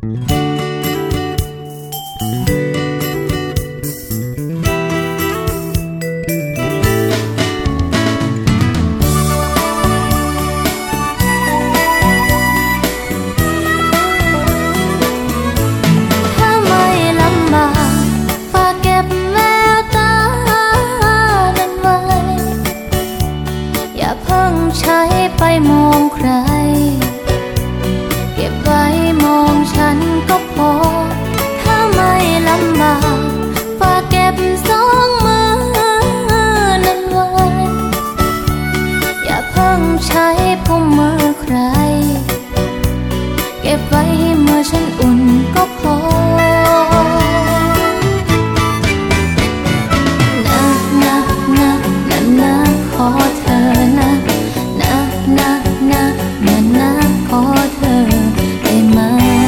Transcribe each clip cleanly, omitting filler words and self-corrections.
ใช้ไปมองใครเก็บไว้มองฉันก็พอถ้าไม่ลำบากฝากเก็บสองมือนั้นไว้อย่าเพิ่งใช้พุ่มมือใครเก็บไว้ให้มือฉันอุ่นก็พอขอเธอนะขอเธอได้ไหม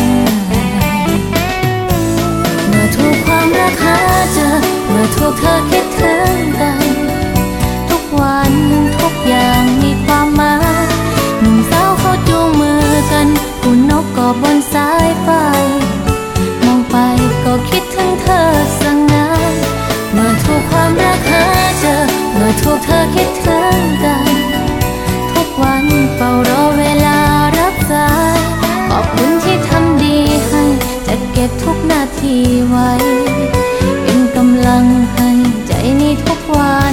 เมื่อถูกความรักหาเจอเมื่อถูกเธอคิดถึงกันทุกวันทุกอย่างมีความหมายหนุ่มสาวเขาจูงมือกันคู่นกก็บนสายไฟมองไปก็คิดถึงเธอสังงานเมื่อถูกความรักหาเจอเมื่อถูกเธอคิดถึงกันทุกวันเฝ้ารอเวลารับสายขอบคุณที่ทำดีให้จะเก็บทุกนาทีไว้เป็นกำลังให้ใจนี้ทุกวัน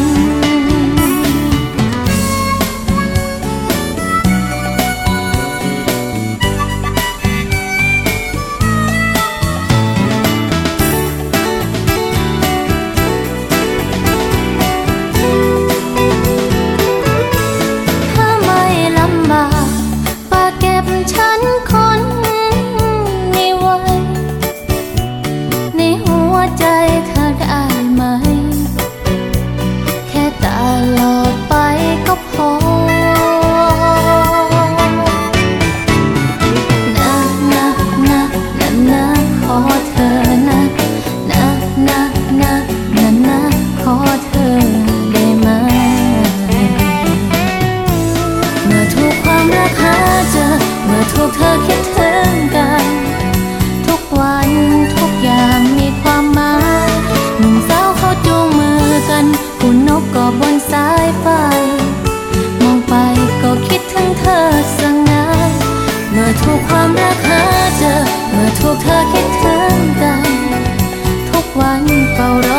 ใจเธอได้ไหมแค่ตลอดไปก็พอขอเธอนะขอเธอได้ไหมเมื่อถูกความรักหาเจอเมื่อถูกเธอคิดถึงกันทุกวันทุกอย่างมีความหมายหนุ่มสาวเขาจูงมือกันคู่นกก็บนสายไฟมองไปก็คิดถึงเธอสังงานเมื่อถูกความรักหาเจอเมื่อถูกเธอคิดถึงกันทุกวันเฝ้ารอ